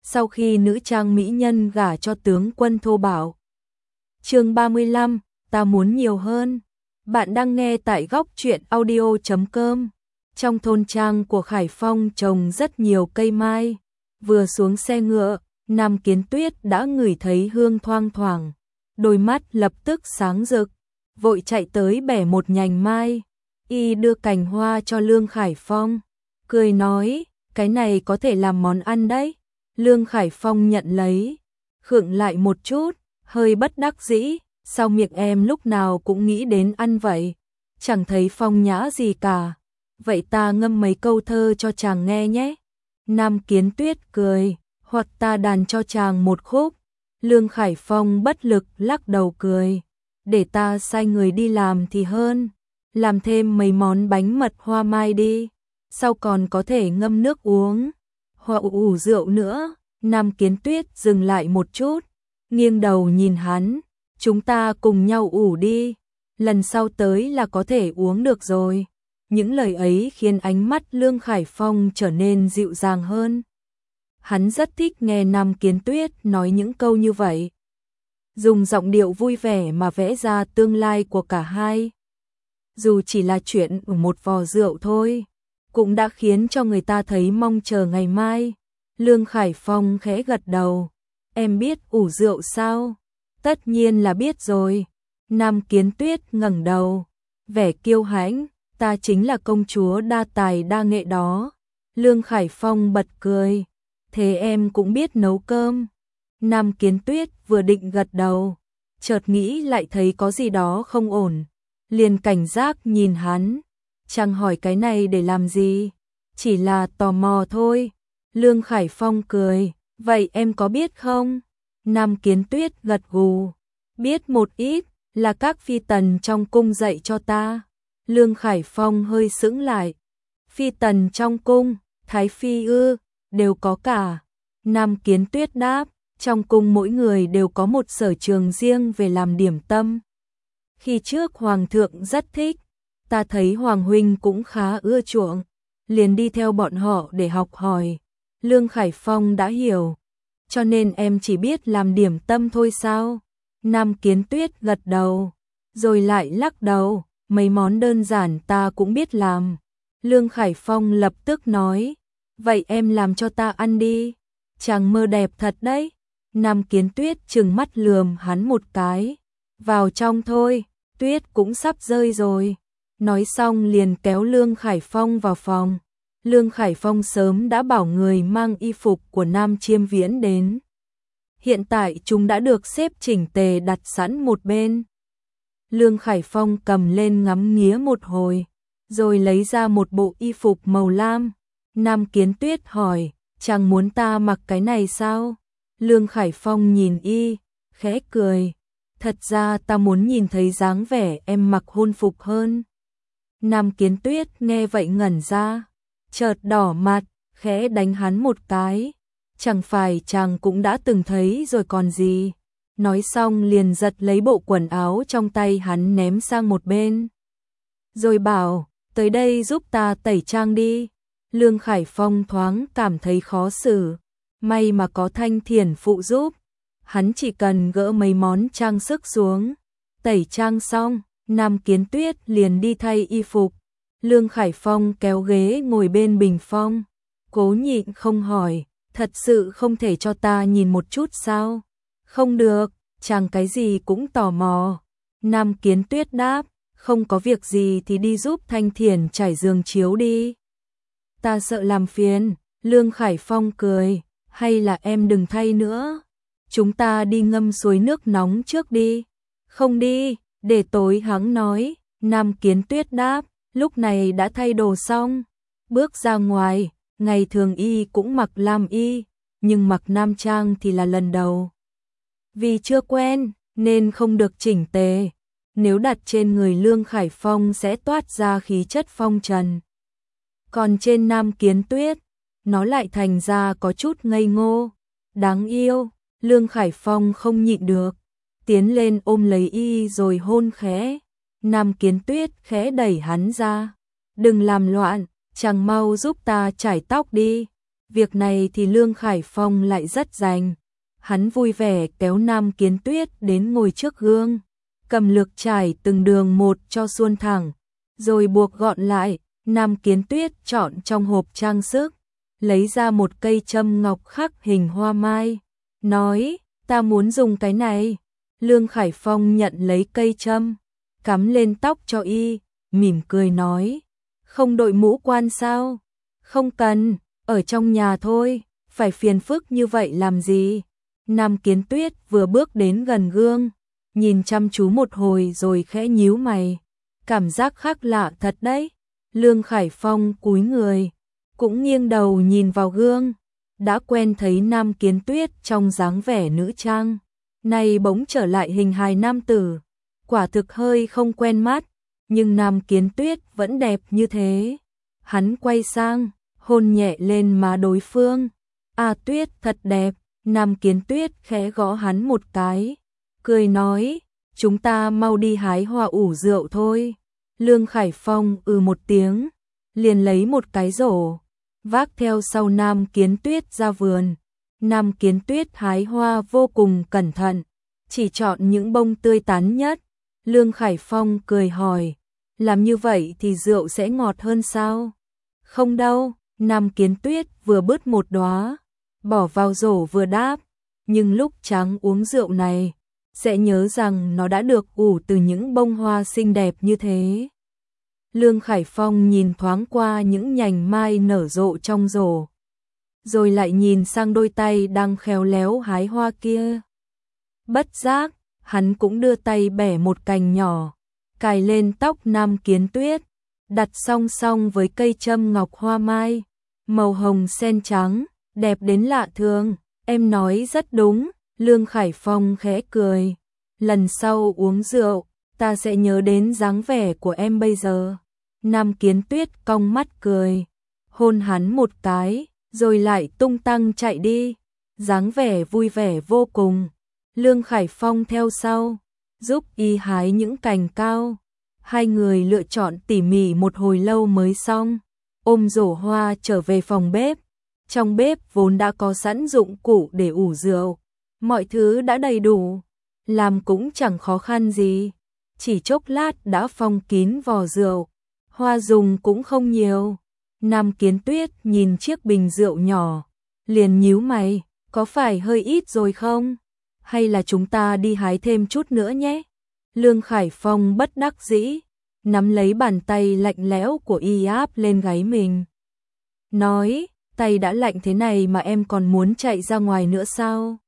sau khi nữ trang mỹ nhân gả cho tướng quân thô bạo. Chương 35, ta muốn nhiều hơn. Bạn đang nghe tại góc truyện audio.com. Trong thôn trang của Khải Phong trồng rất nhiều cây mai. Vừa xuống xe ngựa, Nam Kiến Tuyết đã ngửi thấy hương thoang thoảng, đôi mắt lập tức sáng rực, vội chạy tới bẻ một nhành mai, y đưa cành hoa cho Lương Khải Phong, cười nói, cái này có thể làm món ăn đấy. Lương Khải Phong nhận lấy, khựng lại một chút, hơi bất đắc dĩ, sao miệng em lúc nào cũng nghĩ đến ăn vậy, chẳng thấy phong nhã gì cả, vậy ta ngâm mấy câu thơ cho chàng nghe nhé. Nam Kiến Tuyết cười, hoặc ta đàn cho chàng một khúc. Lương Khải Phong bất lực lắc đầu cười, để ta sai người đi làm thì hơn, làm thêm mấy món bánh mật hoa mai đi, sau còn có thể ngâm nước uống, hoặc ủ rượu nữa. Nam Kiến Tuyết dừng lại một chút, nghiêng đầu nhìn hắn, chúng ta cùng nhau ủ đi, lần sau tới là có thể uống được rồi. Những lời ấy khiến ánh mắt Lương Khải Phong trở nên dịu dàng hơn. Hắn rất thích nghe Nam Kiến Tuyết nói những câu như vậy, dùng giọng điệu vui vẻ mà vẽ ra tương lai của cả hai. Dù chỉ là chuyện ở một vò rượu thôi, cũng đã khiến cho người ta thấy mong chờ ngày mai. Lương Khải Phong khẽ gật đầu, em biết ủ rượu sao? Tất nhiên là biết rồi. Nam Kiến Tuyết ngẩng đầu, vẻ kiêu hãnh, ta chính là công chúa đa tài đa nghệ đó. Lương Khải Phong bật cười, thế em cũng biết nấu cơm. Nam Kiến Tuyết vừa định gật đầu, chợt nghĩ lại thấy có gì đó không ổn, liền cảnh giác nhìn hắn, chàng hỏi cái này để làm gì? Chỉ là tò mò thôi. Lương Khải Phong cười, vậy em có biết không? Nam Kiến Tuyết gật gù, biết một ít, là các phi tần trong cung dạy cho ta. Lương Khải Phong hơi sững lại, phi tần trong cung, thái phi ư, đều có cả. Nam Kiến Tuyết đáp, trong cung mỗi người đều có một sở trường riêng về làm điểm tâm. Khi trước hoàng thượng rất thích, ta thấy hoàng huynh cũng khá ưa chuộng, liền đi theo bọn họ để học hỏi. Lương Khải Phong đã hiểu, cho nên em chỉ biết làm điểm tâm thôi sao? Nam Kiến Tuyết gật đầu, rồi lại lắc đầu, mấy món đơn giản ta cũng biết làm. Lương Khải Phong lập tức nói, vậy em làm cho ta ăn đi, chàng mơ đẹp thật đấy. Nam Kiến Tuyết trừng mắt lườm hắn một cái, vào trong thôi, tuyết cũng sắp rơi rồi. Nói xong liền kéo Lương Khải Phong vào phòng. Lương Khải Phong sớm đã bảo người mang y phục của Nam Chiêm Viễn đến. Hiện tại chúng đã được xếp chỉnh tề đặt sẵn một bên. Lương Khải Phong cầm lên ngắm nghía một hồi, rồi lấy ra một bộ y phục màu lam. Nam Kiến Tuyết hỏi, chàng muốn ta mặc cái này sao? Lương Khải Phong nhìn y, khẽ cười, thật ra ta muốn nhìn thấy dáng vẻ em mặc hôn phục hơn. Nam Kiến Tuyết nghe vậy ngẩn ra, chợt đỏ mặt, khẽ đánh hắn một cái, chẳng phải chàng cũng đã từng thấy rồi còn gì. Nói xong liền giật lấy bộ quần áo trong tay hắn ném sang một bên, rồi bảo, tới đây giúp ta tẩy trang đi. Lương Khải Phong thoáng cảm thấy khó xử, may mà có Thanh Thiển phụ giúp, hắn chỉ cần gỡ mấy món trang sức xuống, tẩy trang xong, Nam Kiến Tuyết liền đi thay y phục. Lương Khải Phong kéo ghế ngồi bên bình phong, cố nhịn không hỏi, thật sự không thể cho ta nhìn một chút sao? Không được, chàng cái gì cũng tò mò. Nam Kiến Tuyết đáp, không có việc gì thì đi giúp Thanh Thiển trải giường chiếu đi. Ta sợ làm phiền. Lương Khải Phong cười, hay là em đừng thay nữa, chúng ta đi ngâm suối nước nóng trước đi. Không đi, để tối hắn nói. Nam Kiến Tuyết đáp, lúc này đã thay đồ xong, bước ra ngoài. Ngày thường y cũng mặc lam y, nhưng mặc nam trang thì là lần đầu. Vì chưa quen, nên không được chỉnh tề. Nếu đặt trên người Lương Khải Phong sẽ toát ra khí chất phong trần. Còn trên Nam Kiến Tuyết, nó lại thành ra có chút ngây ngô, đáng yêu. Lương Khải Phong không nhịn được, tiến lên ôm lấy y rồi hôn khẽ. Nam Kiến Tuyết khẽ đẩy hắn ra, đừng làm loạn, chàng mau giúp ta chải tóc đi. Việc này thì Lương Khải Phong lại rất rành. Hắn vui vẻ kéo Nam Kiến Tuyết đến ngồi trước gương, cầm lược chải từng đường một cho suôn thẳng, rồi buộc gọn lại. Nam Kiến Tuyết chọn trong hộp trang sức, lấy ra một cây châm ngọc khắc hình hoa mai, nói, ta muốn dùng cái này. Lương Khải Phong nhận lấy cây châm, cắm lên tóc cho y, mỉm cười nói, không đội mũ quan sao? Không cần, ở trong nhà thôi, phải phiền phức như vậy làm gì? Nam Kiến Tuyết vừa bước đến gần gương, nhìn chăm chú một hồi rồi khẽ nhíu mày, cảm giác khác lạ thật đấy. Lương Khải Phong cúi người, cũng nghiêng đầu nhìn vào gương, đã quen thấy Nam Kiến Tuyết trong dáng vẻ nữ trang, nay bỗng trở lại hình hài nam tử, quả thực hơi không quen mắt, nhưng Nam Kiến Tuyết vẫn đẹp như thế. Hắn quay sang, hôn nhẹ lên má đối phương, "A Tuyết thật đẹp." Nam Kiến Tuyết khẽ gõ hắn một cái, cười nói, "Chúng ta mau đi hái hoa ủ rượu thôi." Lương Khải Phong một tiếng, liền lấy một cái rổ, vác theo sau Nam Kiến Tuyết ra vườn. Nam Kiến Tuyết hái hoa vô cùng cẩn thận, chỉ chọn những bông tươi tắn nhất. Lương Khải Phong cười hỏi, làm như vậy thì rượu sẽ ngọt hơn sao? Không đâu. Nam Kiến Tuyết vừa bứt một đóa, bỏ vào rổ vừa đáp, nhưng lúc trắng uống rượu này, sẽ nhớ rằng nó đã được ủ từ những bông hoa xinh đẹp như thế. Lương Khải Phong nhìn thoáng qua những nhành mai nở rộ trong rổ, rồi lại nhìn sang đôi tay đang khéo léo hái hoa kia. Bất giác, hắn cũng đưa tay bẻ một cành nhỏ, cài lên tóc Nam Kiến Tuyết, đặt song song với cây châm ngọc hoa mai, màu hồng sen trắng, đẹp đến lạ thường. Em nói rất đúng. Lương Khải Phong khẽ cười, lần sau uống rượu, ta sẽ nhớ đến dáng vẻ của em bây giờ. Nam Kiến Tuyết cong mắt cười, hôn hắn một cái, rồi lại tung tăng chạy đi, dáng vẻ vui vẻ vô cùng. Lương Khải Phong theo sau, giúp y hái những cành cao. Hai người lựa chọn tỉ mỉ một hồi lâu mới xong, ôm rổ hoa trở về phòng bếp. Trong bếp vốn đã có sẵn dụng cụ để ủ rượu, mọi thứ đã đầy đủ, làm cũng chẳng khó khăn gì. Chỉ chốc lát đã phong kín vò rượu, hoa dùng cũng không nhiều. Nam Kiến Tuyết nhìn chiếc bình rượu nhỏ, liền nhíu mày, có phải hơi ít rồi không? Hay là chúng ta đi hái thêm chút nữa nhé? Lương Khải Phong bất đắc dĩ, nắm lấy bàn tay lạnh lẽo của y áp lên gáy mình, nói, tay đã lạnh thế này mà em còn muốn chạy ra ngoài nữa sao?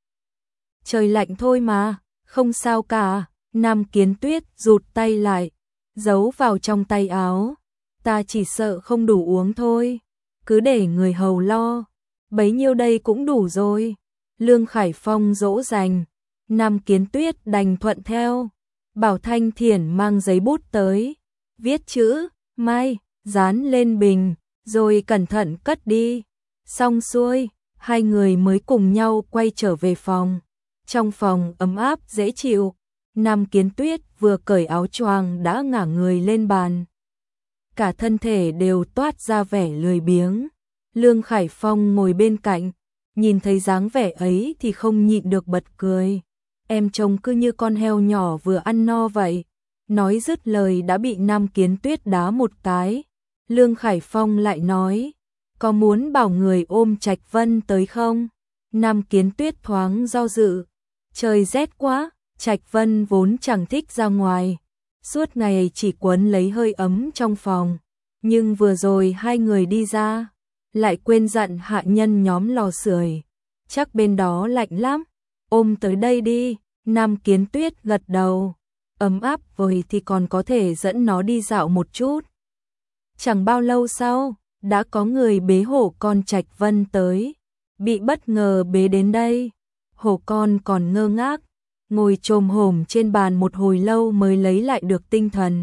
Trời lạnh thôi mà, không sao cả. Nam Kiến Tuyết rụt tay lại, giấu vào trong tay áo, ta chỉ sợ không đủ uống thôi, cứ để người hầu lo, bấy nhiêu đây cũng đủ rồi. Lương Khải Phong dỗ dành, Nam Kiến Tuyết đành thuận theo. Bảo Thanh Thiển mang giấy bút tới, viết chữ mai dán lên bình, rồi cẩn thận cất đi. Xong xuôi, hai người mới cùng nhau quay trở về phòng. Trong phòng ấm áp dễ chịu, Nam Kiến Tuyết vừa cởi áo choàng đã ngả người lên bàn, cả thân thể đều toát ra vẻ lười biếng. Lương Khải Phong ngồi bên cạnh, nhìn thấy dáng vẻ ấy thì không nhịn được bật cười. Em trông cứ như con heo nhỏ vừa ăn no vậy. Nói dứt lời đã bị Nam Kiến Tuyết đá một cái. Lương Khải Phong lại nói, có muốn bảo người ôm Trạch Vân tới không? Nam Kiến Tuyết thoáng do dự, trời rét quá, Trạch Vân vốn chẳng thích ra ngoài, suốt ngày chỉ quấn lấy hơi ấm trong phòng, nhưng vừa rồi hai người đi ra, lại quên dặn hạ nhân nhóm lò sưởi, chắc bên đó lạnh lắm, ôm tới đây đi. Nam Kiến Tuyết gật đầu, ấm áp rồi thì còn có thể dẫn nó đi dạo một chút. Chẳng bao lâu sau, đã có người bế hổ con Trạch Vân tới, bị bất ngờ bế đến đây. Hổ con còn ngơ ngác, ngồi chồm hổm trên bàn một hồi lâu mới lấy lại được tinh thần.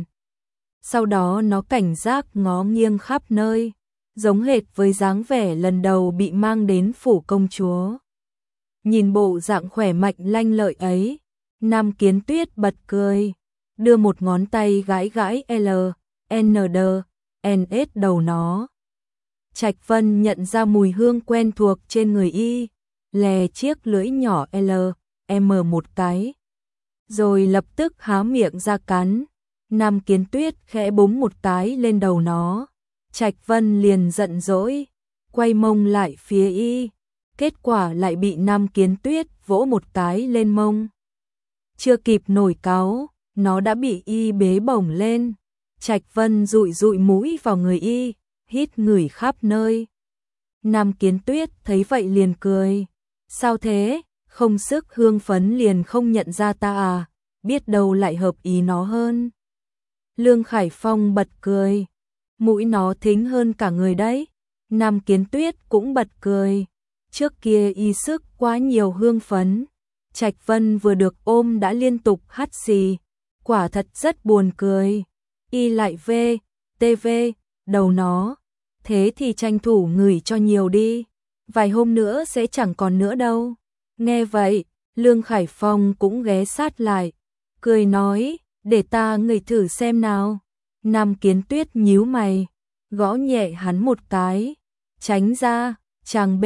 Sau đó nó cảnh giác ngó nghiêng khắp nơi, giống hệt với dáng vẻ lần đầu bị mang đến phủ công chúa. Nhìn bộ dạng khỏe mạnh lanh lợi ấy, Nam Kiến Tuyết bật cười, đưa một ngón tay gãi gãi L, N, D, N, S đầu nó. Trạch Vân nhận ra mùi hương quen thuộc trên người y, lè chiếc lưỡi nhỏ M một cái, rồi lập tức há miệng ra cắn. Nam Kiến Tuyết khẽ búng một cái lên đầu nó. Trạch Vân liền giận dỗi, quay mông lại phía y, kết quả lại bị Nam Kiến Tuyết vỗ một cái lên mông. Chưa kịp nổi cáu, nó đã bị y bế bổng lên. Trạch Vân dụi dụi mũi vào người y, hít ngửi khắp nơi. Nam Kiến Tuyết thấy vậy liền cười. Sao thế, không sức hương phấn liền không nhận ra ta à, biết đâu lại hợp ý nó hơn. Lương Khải Phong bật cười. Mũi nó thính hơn cả người đấy. Nam Kiến Tuyết cũng bật cười. Trước kia y sức quá nhiều hương phấn. Trạch Vân vừa được ôm đã liên tục hắt xì. Quả thật rất buồn cười. Y lại TV đầu nó. Thế thì tranh thủ ngửi cho nhiều đi. Vài hôm nữa sẽ chẳng còn nữa đâu. Nghe vậy, Lương Khải Phong cũng ghé sát lại. Cười nói, để ta ngửi thử xem nào. Nam Kiến Tuyết nhíu mày, gõ nhẹ hắn một cái. Tránh ra, chàng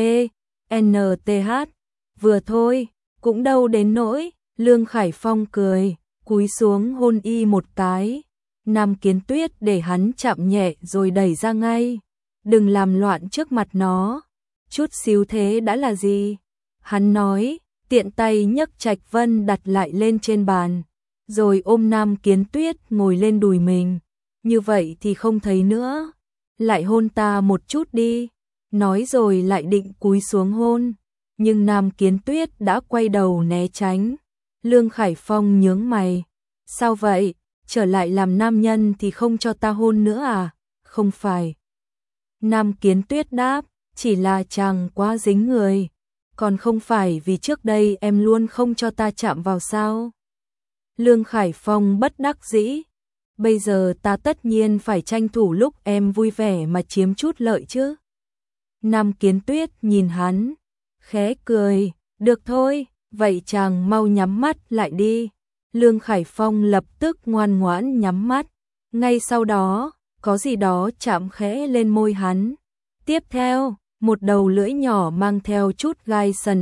NTH. Vừa thôi, cũng đâu đến nỗi. Lương Khải Phong cười, cúi xuống hôn y một cái. Nam Kiến Tuyết để hắn chạm nhẹ rồi đẩy ra ngay. Đừng làm loạn trước mặt nó. Chút xíu thế đã là gì? Hắn nói, tiện tay nhấc Trạch Vân đặt lại lên trên bàn, rồi ôm Nam Kiến Tuyết ngồi lên đùi mình. Như vậy thì không thấy nữa. Lại hôn ta một chút đi. Nói rồi lại định cúi xuống hôn. Nhưng Nam Kiến Tuyết đã quay đầu né tránh. Lương Khải Phong nhướng mày. Sao vậy? Trở lại làm nam nhân thì không cho ta hôn nữa à? Không phải. Nam Kiến Tuyết đáp, chỉ là chàng quá dính người. Còn không phải vì trước đây em luôn không cho ta chạm vào sao? Lương Khải Phong bất đắc dĩ. Bây giờ ta tất nhiên phải tranh thủ lúc em vui vẻ mà chiếm chút lợi chứ. Nam Kiến Tuyết nhìn hắn, khẽ cười, được thôi, vậy chàng mau nhắm mắt lại đi. Lương Khải Phong lập tức ngoan ngoãn nhắm mắt. Ngay sau đó, có gì đó chạm khẽ lên môi hắn. Tiếp theo, một đầu lưỡi nhỏ mang theo chút gai sần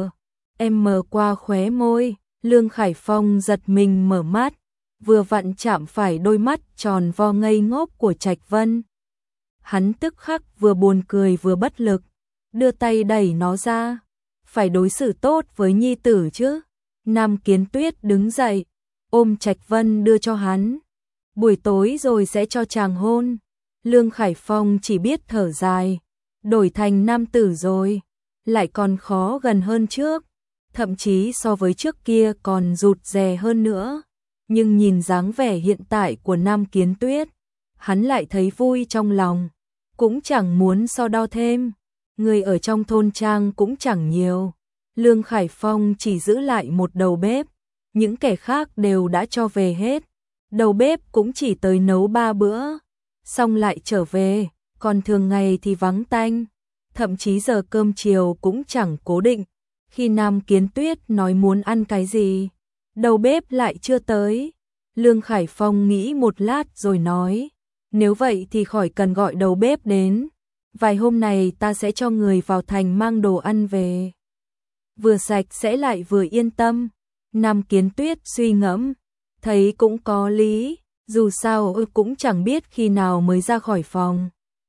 M qua khóe môi. Lương Khải Phong giật mình mở mắt, vừa vặn chạm phải đôi mắt tròn vo ngây ngốc của Trạch Vân. Hắn tức khắc vừa buồn cười vừa bất lực, đưa tay đẩy nó ra. Phải đối xử tốt với nhi tử chứ. Nam Kiến Tuyết đứng dậy, ôm Trạch Vân đưa cho hắn. Buổi tối rồi sẽ cho chàng hôn. Lương Khải Phong chỉ biết thở dài, đổi thành nam tử rồi, lại còn khó gần hơn trước. Thậm chí so với trước kia còn rụt rè hơn nữa. Nhưng nhìn dáng vẻ hiện tại của Nam Kiến Tuyết, hắn lại thấy vui trong lòng, cũng chẳng muốn so đo thêm. Người ở trong thôn trang cũng chẳng nhiều. Lương Khải Phong chỉ giữ lại một đầu bếp, những kẻ khác đều đã cho về hết. Đầu bếp cũng chỉ tới nấu 3 bữa, xong lại trở về, còn thường ngày thì vắng tanh. Thậm chí giờ cơm chiều cũng chẳng cố định. Khi Nam Kiến Tuyết nói muốn ăn cái gì, đầu bếp lại chưa tới. Lương Khải Phong nghĩ một lát rồi nói, nếu vậy thì khỏi cần gọi đầu bếp đến. Vài hôm này ta sẽ cho người vào thành mang đồ ăn về. Vừa sạch sẽ lại vừa yên tâm. Nam Kiến Tuyết suy ngẫm, thấy cũng có lý, dù sao cũng chẳng biết khi nào mới ra khỏi phòng.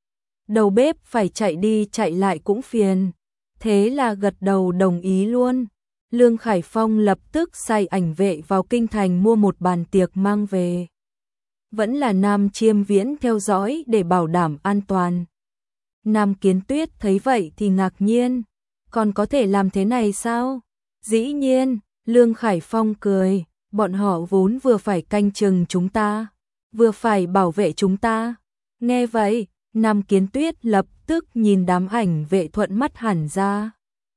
Đầu bếp phải chạy đi chạy lại cũng phiền. Thế là gật đầu đồng ý luôn. Lương Khải Phong lập tức sai ảnh vệ vào kinh thành mua một bàn tiệc mang về. Vẫn là Nam Chiêm Viễn theo dõi để bảo đảm an toàn. Nam Kiến Tuyết thấy vậy thì ngạc nhiên. Còn có thể làm thế này sao? Dĩ nhiên, Lương Khải Phong cười. Bọn họ vốn vừa phải canh chừng chúng ta, vừa phải bảo vệ chúng ta. Nghe vậy, Nam Kiến Tuyết lập tức nhìn đám ảnh vệ thuận mắt hẳn ra.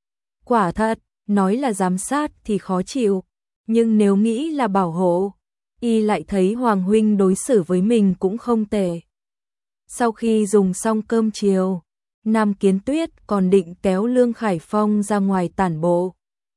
Quả thật, nói là giám sát thì khó chịu, nhưng nếu nghĩ là bảo hộ, y lại thấy Hoàng huynh đối xử với mình cũng không tệ. Sau khi dùng xong cơm chiều, Nam Kiến Tuyết còn định kéo Lương Khải Phong ra ngoài tản bộ.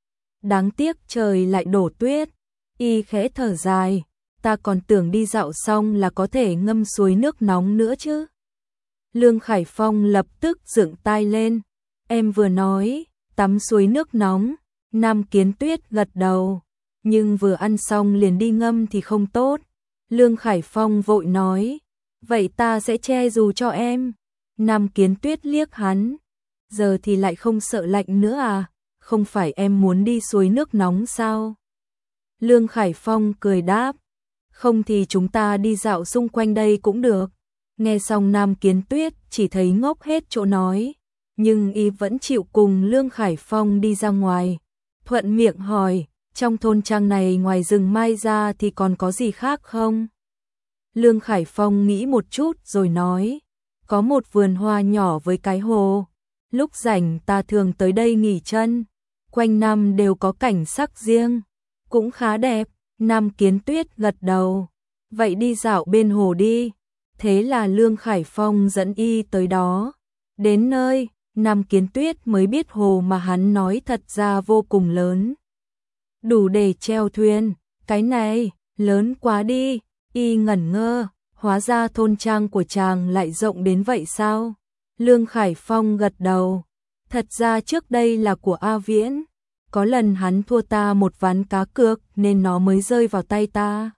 Đáng tiếc trời lại đổ tuyết, y khẽ thở dài, ta còn tưởng đi dạo xong là có thể ngâm suối nước nóng nữa chứ. Lương Khải Phong lập tức dựng tai lên. Em vừa nói, tắm suối nước nóng. Nam Kiến Tuyết gật đầu. Nhưng vừa ăn xong liền đi ngâm thì không tốt. Lương Khải Phong vội nói. Vậy ta sẽ che dù cho em. Nam Kiến Tuyết liếc hắn. Giờ thì lại không sợ lạnh nữa à? Không phải em muốn đi suối nước nóng sao? Lương Khải Phong cười đáp. Không thì chúng ta đi dạo xung quanh đây cũng được. Nghe xong Nam Kiến Tuyết chỉ thấy ngốc hết chỗ nói. Nhưng y vẫn chịu cùng Lương Khải Phong đi ra ngoài. Thuận miệng hỏi, trong thôn trang này ngoài rừng mai ra thì còn có gì khác không? Lương Khải Phong nghĩ một chút rồi nói, có một vườn hoa nhỏ với cái hồ. Lúc rảnh ta thường tới đây nghỉ chân. Quanh năm đều có cảnh sắc riêng. Cũng khá đẹp. Nam Kiến Tuyết gật đầu. Vậy đi dạo bên hồ đi. Thế là Lương Khải Phong dẫn y tới đó. Đến nơi, Nam Kiến Tuyết mới biết hồ mà hắn nói thật ra vô cùng lớn. Đủ để chèo thuyền. Cái này, lớn quá đi. Y ngẩn ngơ, hóa ra thôn trang của chàng lại rộng đến vậy sao? Lương Khải Phong gật đầu. Thật ra trước đây là của A Viễn. Có lần hắn thua ta một ván cá cược nên nó mới rơi vào tay ta.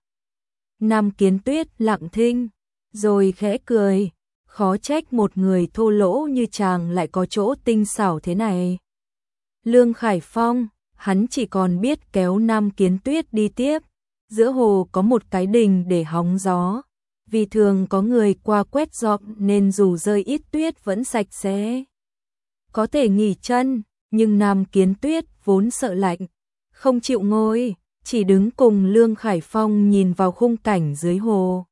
Nam Kiến Tuyết lặng thinh, rồi khẽ cười. Khó trách một người thô lỗ như chàng lại có chỗ tinh xảo thế này. Lương Khải Phong, hắn chỉ còn biết kéo Nam Kiến Tuyết đi tiếp. Giữa hồ có một cái đình để hóng gió. Vì thường có người qua quét dọn nên dù rơi ít tuyết vẫn sạch sẽ. Có thể nghỉ chân, nhưng Nam Kiến Tuyết vốn sợ lạnh, không chịu ngồi, chỉ đứng cùng Lương Khải Phong nhìn vào khung cảnh dưới hồ.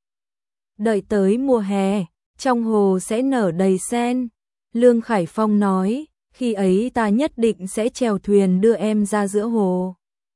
Đợi tới mùa hè, trong hồ sẽ nở đầy sen. Lương Khải Phong nói, khi ấy ta nhất định sẽ chèo thuyền đưa em ra giữa hồ.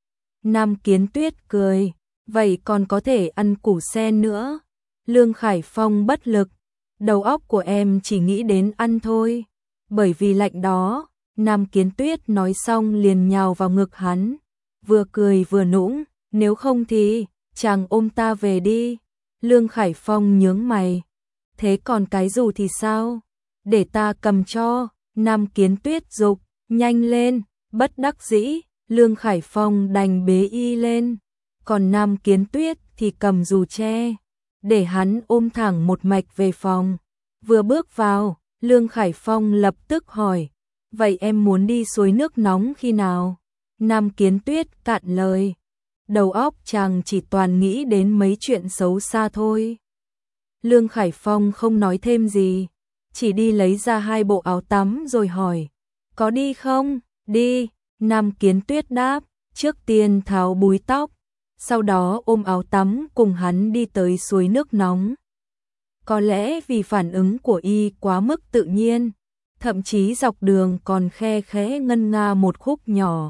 Nam Kiến Tuyết cười, vậy còn có thể ăn củ sen nữa. Lương Khải Phong bất lực, đầu óc của em chỉ nghĩ đến ăn thôi. Bởi vì lạnh đó, Nam Kiến Tuyết nói xong liền nhào vào ngực hắn, vừa cười vừa nũng, nếu không thì, chàng ôm ta về đi. Lương Khải Phong nhướng mày, thế còn cái dù thì sao? Để ta cầm cho. Nam Kiến Tuyết giục, nhanh lên. Bất đắc dĩ, Lương Khải Phong đành bế y lên, còn Nam Kiến Tuyết thì cầm dù che, để hắn ôm thẳng một mạch về phòng. Vừa bước vào, Lương Khải Phong lập tức hỏi, vậy em muốn đi suối nước nóng khi nào? Nam Kiến Tuyết cạn lời, đầu óc chàng chỉ toàn nghĩ đến mấy chuyện xấu xa thôi. Lương Khải Phong không nói thêm gì, chỉ đi lấy ra 2 bộ áo tắm rồi hỏi, có đi không? Đi. Nam Kiến Tuyết đáp, trước tiên tháo búi tóc, sau đó ôm áo tắm cùng hắn đi tới suối nước nóng. Có lẽ vì phản ứng của y quá mức tự nhiên, thậm chí dọc đường còn khe khẽ ngân nga một khúc nhỏ,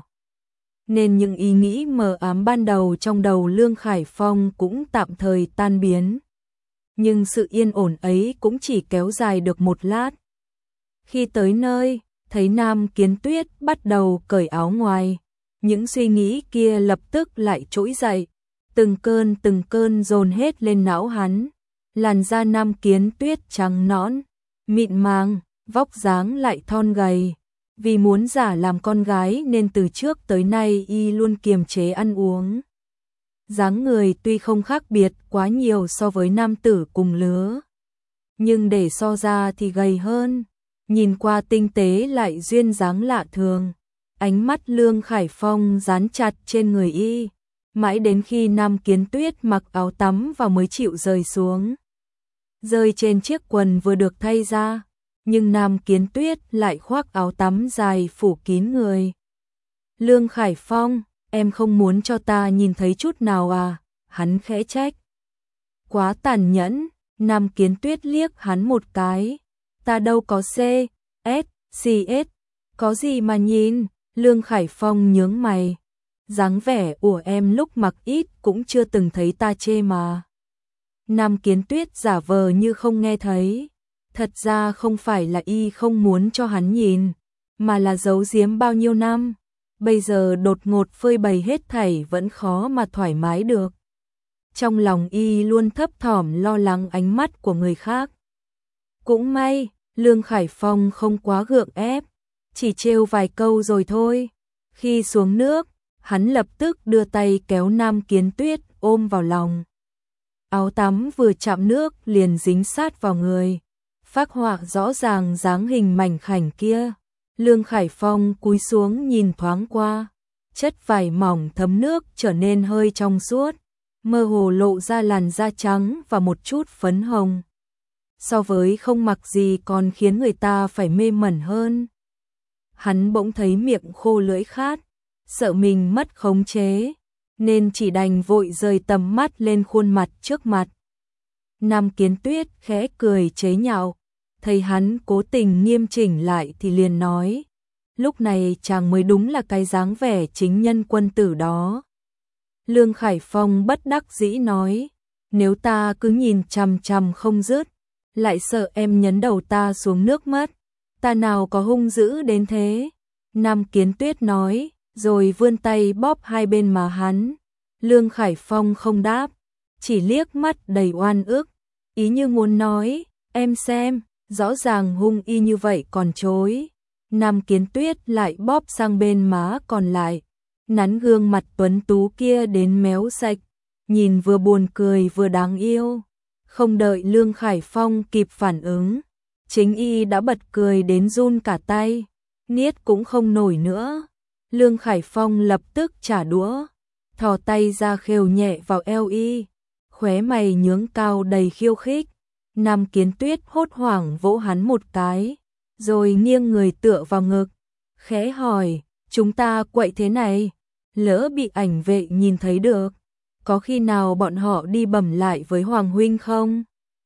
nên những ý nghĩ mờ ám ban đầu trong đầu Lương Khải Phong cũng tạm thời tan biến. Nhưng sự yên ổn ấy cũng chỉ kéo dài được một lát. Khi tới nơi, thấy Nam Kiến Tuyết bắt đầu cởi áo ngoài, những suy nghĩ kia lập tức lại trỗi dậy, từng cơn dồn hết lên não hắn. Làn da Nam Kiến Tuyết trắng nõn, mịn màng, vóc dáng lại thon gầy. Vì muốn giả làm con gái nên từ trước tới nay y luôn kiềm chế ăn uống. Dáng người tuy không khác biệt quá nhiều so với nam tử cùng lứa, nhưng để so ra thì gầy hơn. Nhìn qua tinh tế lại duyên dáng lạ thường. Ánh mắt Lương Khải Phong dán chặt trên người y, mãi đến khi Nam Kiến Tuyết mặc áo tắm và mới chịu rời xuống. Rơi trên chiếc quần vừa được thay ra, nhưng Nam Kiến Tuyết lại khoác áo tắm dài phủ kín người. Lương Khải Phong, em không muốn cho ta nhìn thấy chút nào à? Hắn khẽ trách. Quá tàn nhẫn. Nam Kiến Tuyết liếc hắn một cái. Ta đâu có C, S, CS, có gì mà nhìn. Lương Khải Phong nhướng mày. Dáng vẻ của em lúc mặc ít cũng chưa từng thấy ta chê mà. Nam Kiến Tuyết giả vờ như không nghe thấy. Thật ra không phải là y không muốn cho hắn nhìn, mà là giấu giếm bao nhiêu năm. Bây giờ đột ngột phơi bày hết thảy vẫn khó mà thoải mái được. Trong lòng y luôn thấp thỏm lo lắng ánh mắt của người khác. Cũng may, Lương Khải Phong không quá gượng ép, chỉ trêu vài câu rồi thôi. Khi xuống nước, hắn lập tức đưa tay kéo Nam Kiến Tuyết ôm vào lòng. Áo tắm vừa chạm nước liền dính sát vào người, phác họa rõ ràng dáng hình mảnh khảnh kia. Lương Khải Phong cúi xuống nhìn thoáng qua, chất vải mỏng thấm nước trở nên hơi trong suốt, mơ hồ lộ ra làn da trắng và một chút phấn hồng. So với không mặc gì còn khiến người ta phải mê mẩn hơn. Hắn bỗng thấy miệng khô lưỡi khát, sợ mình mất khống chế, nên chỉ đành vội rời tầm mắt lên khuôn mặt trước mặt. Nam Kiến Tuyết khẽ cười chế nhạo, thấy hắn cố tình nghiêm chỉnh lại thì liền nói, lúc này chàng mới đúng là cái dáng vẻ chính nhân quân tử đó. Lương Khải Phong bất đắc dĩ nói, nếu ta cứ nhìn chằm chằm không dứt, lại sợ em nhấn đầu ta xuống nước mất, ta nào có hung dữ đến thế. Nam Kiến Tuyết nói, rồi vươn tay bóp hai bên má hắn. Lương Khải Phong không đáp, chỉ liếc mắt đầy oan ức, ý như muốn nói, em xem, rõ ràng hung y như vậy còn chối. Nam Kiến Tuyết lại bóp sang bên má còn lại, nắn gương mặt tuấn tú kia đến méo sạch, nhìn vừa buồn cười vừa đáng yêu. Không đợi Lương Khải Phong kịp phản ứng, chính y đã bật cười đến run cả tay, niết cũng không nổi nữa. Lương Khải Phong lập tức trả đũa, thò tay ra khều nhẹ vào eo y, khóe mày nhướng cao đầy khiêu khích. Nam Kiến Tuyết hốt hoảng vỗ hắn một cái, rồi nghiêng người tựa vào ngực, khẽ hỏi, chúng ta quậy thế này, lỡ bị ảnh vệ nhìn thấy được, có khi nào bọn họ đi bẩm lại với Hoàng huynh không?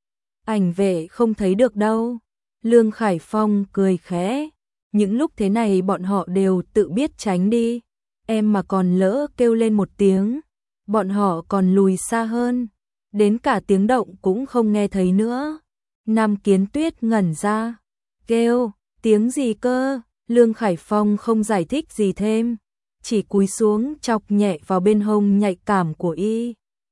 Ảnh vệ không thấy được đâu. Lương Khải Phong cười khẽ, những lúc thế này bọn họ đều tự biết tránh đi, em mà còn lỡ kêu lên một tiếng, bọn họ còn lùi xa hơn, đến cả tiếng động cũng không nghe thấy nữa. Nam Kiến Tuyết ngẩn ra, kêu, tiếng gì cơ? Lương Khải Phong không giải thích gì thêm, chỉ cúi xuống chọc nhẹ vào bên hông nhạy cảm của y.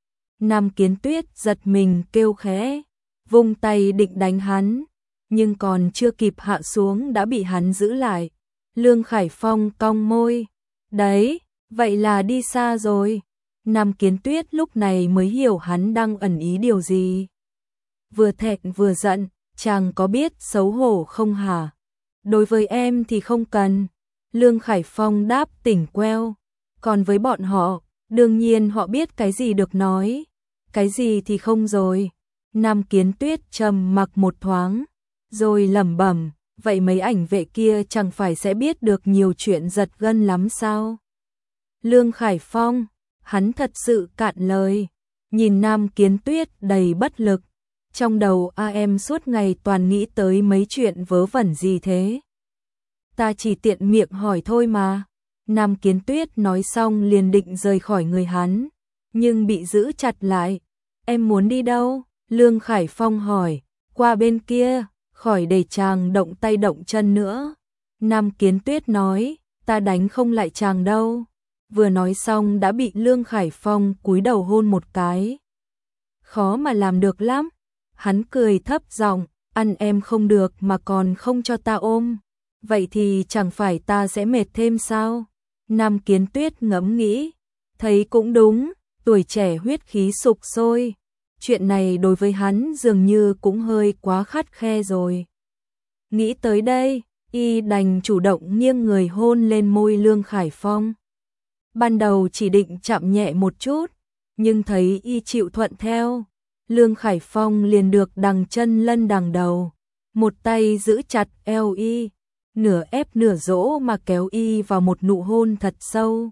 Nam Kiến Tuyết giật mình kêu khẽ, vung tay định đánh hắn, nhưng còn chưa kịp hạ xuống đã bị hắn giữ lại. Lương Khải Phong cong môi, đấy, vậy là đi xa rồi. Nam Kiến Tuyết lúc này mới hiểu hắn đang ẩn ý điều gì. Vừa thẹn vừa giận, chàng có biết xấu hổ không hả? Đối với em thì không cần. Lương Khải Phong đáp tỉnh queo, còn với bọn họ, đương nhiên họ biết cái gì được nói, cái gì thì không rồi. Nam Kiến Tuyết trầm mặc một thoáng, rồi lẩm bẩm, vậy mấy ảnh vệ kia chẳng phải sẽ biết được nhiều chuyện giật gân lắm sao? Lương Khải Phong, hắn thật sự cạn lời, nhìn Nam Kiến Tuyết đầy bất lực, trong đầu em suốt ngày toàn nghĩ tới mấy chuyện vớ vẩn gì thế? Ta chỉ tiện miệng hỏi thôi mà. Nam Kiến Tuyết nói xong liền định rời khỏi người hắn, nhưng bị giữ chặt lại. Em muốn đi đâu? Lương Khải Phong hỏi. Qua bên kia, khỏi để chàng động tay động chân nữa. Nam Kiến Tuyết nói, ta đánh không lại chàng đâu. Vừa nói xong đã bị Lương Khải Phong cúi đầu hôn một cái. Khó mà làm được lắm. Hắn cười thấp giọng, ăn em không được mà còn không cho ta ôm. Vậy thì chẳng phải ta sẽ mệt thêm sao? Nam Kiến Tuyết ngẫm nghĩ, thấy cũng đúng, tuổi trẻ huyết khí sục sôi. Chuyện này đối với hắn dường như cũng hơi quá khắt khe rồi. Nghĩ tới đây, y đành chủ động nghiêng người hôn lên môi Lương Khải Phong. Ban đầu chỉ định chạm nhẹ một chút, nhưng thấy y chịu thuận theo, Lương Khải Phong liền được đằng chân lân đằng đầu, một tay giữ chặt eo y, nửa ép nửa dỗ mà kéo y vào một nụ hôn thật sâu.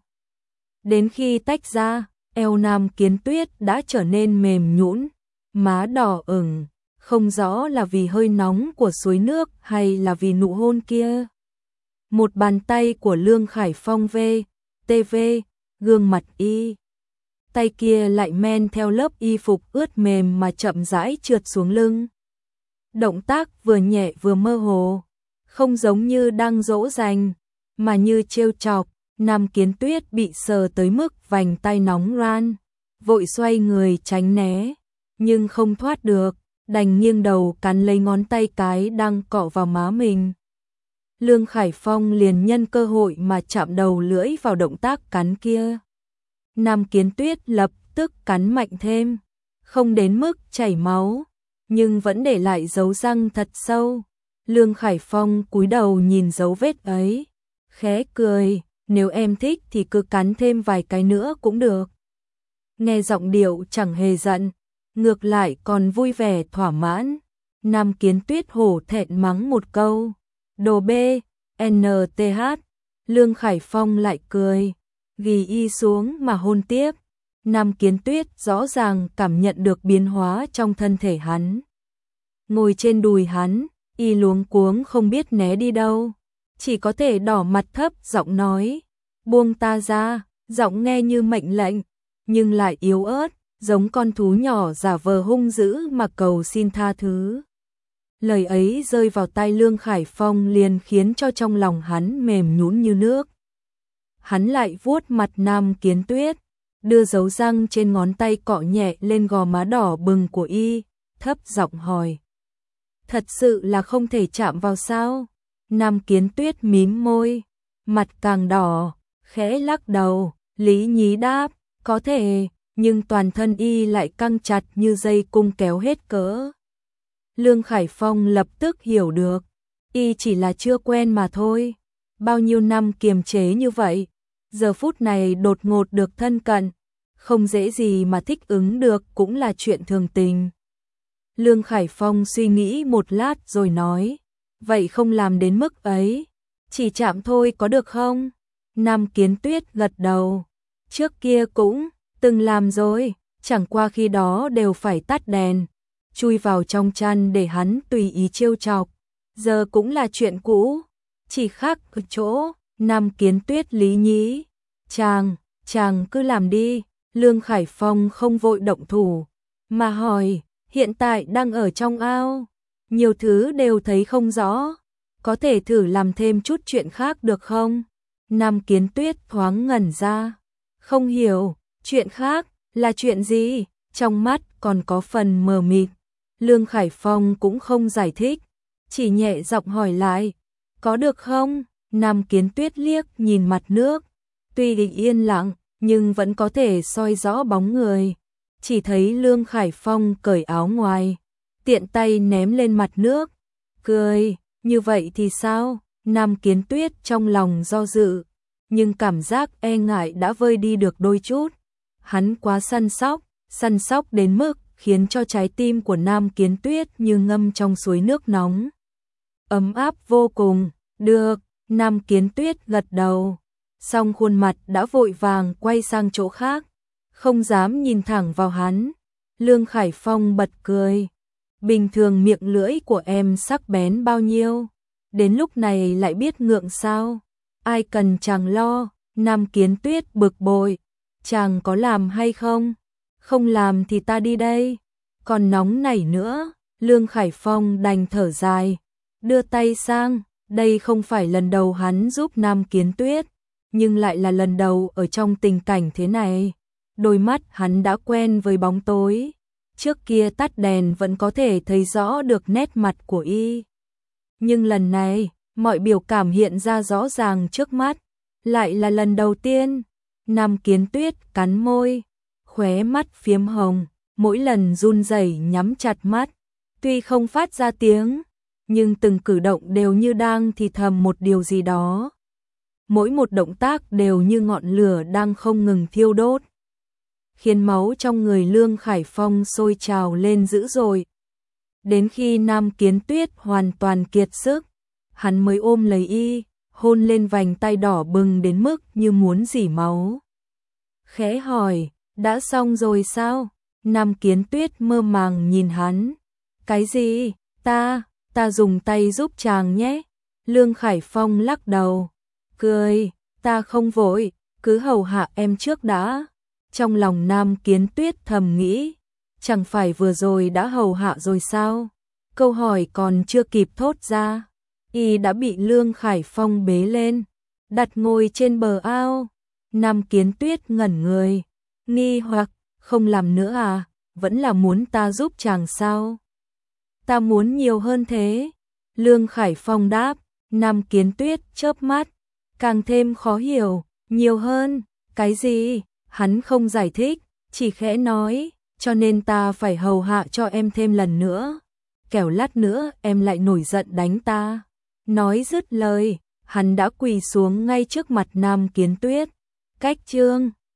Đến khi tách ra, eo Nam Kiến Tuyết đã trở nên mềm nhũn, má đỏ ửng, không rõ là vì hơi nóng của suối nước hay là vì nụ hôn kia. Một bàn tay của Lương Khải Phong TV, gương mặt y. Tay kia lại men theo lớp y phục ướt mềm mà chậm rãi trượt xuống lưng. Động tác vừa nhẹ vừa mơ hồ, không giống như đang dỗ dành, mà như trêu chọc. Nam Kiến Tuyết bị sờ tới mức vành tay nóng ran, vội xoay người tránh né, nhưng không thoát được, đành nghiêng đầu cắn lấy ngón tay cái đang cọ vào má mình. Lương Khải Phong liền nhân cơ hội mà chạm đầu lưỡi vào động tác cắn kia. Nam Kiến Tuyết lập tức cắn mạnh thêm, không đến mức chảy máu, nhưng vẫn để lại dấu răng thật sâu. Lương Khải Phong cúi đầu nhìn dấu vết ấy, khẽ cười, nếu em thích thì cứ cắn thêm vài cái nữa cũng được. Nghe giọng điệu chẳng hề giận, ngược lại còn vui vẻ thỏa mãn. Nam Kiến Tuyết hổ thẹn mắng một câu, đồ bê, NTH. Lương Khải Phong lại cười, ghi y xuống mà hôn tiếp. Nam Kiến Tuyết rõ ràng cảm nhận được biến hóa trong thân thể hắn. Ngồi trên đùi hắn, y luống cuống không biết né đi đâu, chỉ có thể đỏ mặt thấp giọng nói, buông ta ra. Giọng nghe như mệnh lệnh, nhưng lại yếu ớt, giống con thú nhỏ giả vờ hung dữ mà cầu xin tha thứ. Lời ấy rơi vào tai Lương Khải Phong liền khiến cho trong lòng hắn mềm nhũn như nước. Hắn lại vuốt mặt Nam Kiến Tuyết, đưa dấu răng trên ngón tay cọ nhẹ lên gò má đỏ bừng của y, thấp giọng hỏi. Thật sự là không thể chạm vào sao? Nam Kiến Tuyết mím môi, mặt càng đỏ, khẽ lắc đầu, lý nhí đáp, có thể, nhưng toàn thân y lại căng chặt như dây cung kéo hết cỡ. Lương Khải Phong lập tức hiểu được, y chỉ là chưa quen mà thôi. Bao nhiêu năm kiềm chế như vậy, giờ phút này đột ngột được thân cận, không dễ gì mà thích ứng được cũng là chuyện thường tình. Lương Khải Phong suy nghĩ một lát rồi nói, vậy không làm đến mức ấy, chỉ chạm thôi có được không? Nam Kiến Tuyết gật đầu, trước kia cũng từng làm rồi, chẳng qua khi đó đều phải tắt đèn, chui vào trong chăn để hắn tùy ý trêu chọc, giờ cũng là chuyện cũ, chỉ khác ở chỗ. Nam Kiến Tuyết lý nhí, chàng cứ làm đi. Lương Khải Phong không vội động thủ, mà hỏi, hiện tại đang ở trong ao, nhiều thứ đều thấy không rõ, có thể thử làm thêm chút chuyện khác được không? Nam Kiến Tuyết thoáng ngẩn ra, không hiểu, chuyện khác là chuyện gì, trong mắt còn có phần mờ mịt. Lương Khải Phong cũng không giải thích, chỉ nhẹ giọng hỏi lại, có được không? Nam Kiến Tuyết liếc nhìn mặt nước, tuy yên lặng nhưng vẫn có thể soi rõ bóng người. Chỉ thấy Lương Khải Phong cởi áo ngoài, tiện tay ném lên mặt nước, cười, như vậy thì sao? Nam Kiến Tuyết trong lòng do dự, nhưng cảm giác e ngại đã vơi đi được đôi chút. Hắn quá săn sóc đến mức khiến cho trái tim của Nam Kiến Tuyết như ngâm trong suối nước nóng. Ấm áp vô cùng, được, Nam Kiến Tuyết gật đầu, song khuôn mặt đã vội vàng quay sang chỗ khác, không dám nhìn thẳng vào hắn. Lương Khải Phong bật cười, bình thường miệng lưỡi của em sắc bén bao nhiêu, đến lúc này lại biết ngượng sao? Ai cần chàng lo. Nam Kiến Tuyết bực bội, chàng có làm hay không? Không làm thì ta đi đây, còn nóng nảy nữa. Lương Khải Phong đành thở dài, đưa tay sang, đây không phải lần đầu hắn giúp Nam Kiến Tuyết, nhưng lại là lần đầu ở trong tình cảnh thế này. Đôi mắt hắn đã quen với bóng tối, trước kia tắt đèn vẫn có thể thấy rõ được nét mặt của y. Nhưng lần này, mọi biểu cảm hiện ra rõ ràng trước mắt, lại là lần đầu tiên. Nam Kiến Tuyết cắn môi, khóe mắt phiếm hồng, mỗi lần run rẩy nhắm chặt mắt, tuy không phát ra tiếng, nhưng từng cử động đều như đang thì thầm một điều gì đó. Mỗi một động tác đều như ngọn lửa đang không ngừng thiêu đốt, khiến máu trong người Lương Khải Phong sôi trào lên dữ dội. Đến khi Nam Kiến Tuyết hoàn toàn kiệt sức, hắn mới ôm lấy y, hôn lên vành tay đỏ bừng đến mức như muốn rỉ máu. Khẽ hỏi, đã xong rồi sao? Nam Kiến Tuyết mơ màng nhìn hắn. Cái gì? Ta dùng tay giúp chàng nhé. Lương Khải Phong lắc đầu, cười, ta không vội, cứ hầu hạ em trước đã. Trong lòng Nam Kiến Tuyết thầm nghĩ, chẳng phải vừa rồi đã hầu hạ rồi sao? Câu hỏi còn chưa kịp thốt ra, y đã bị Lương Khải Phong bế lên, đặt ngồi trên bờ ao. Nam Kiến Tuyết ngẩn người, nghi hoặc, không làm nữa à, vẫn là muốn ta giúp chàng sao? Ta muốn nhiều hơn thế. Lương Khải Phong đáp. Nam Kiến Tuyết chớp mắt, càng thêm khó hiểu. Nhiều hơn, cái gì? Hắn không giải thích, chỉ khẽ nói, cho nên ta phải hầu hạ cho em thêm lần nữa. Kẻo lát nữa em lại nổi giận đánh ta. Nói dứt lời, hắn đã quỳ xuống ngay trước mặt Nam Kiến Tuyết. Cách chương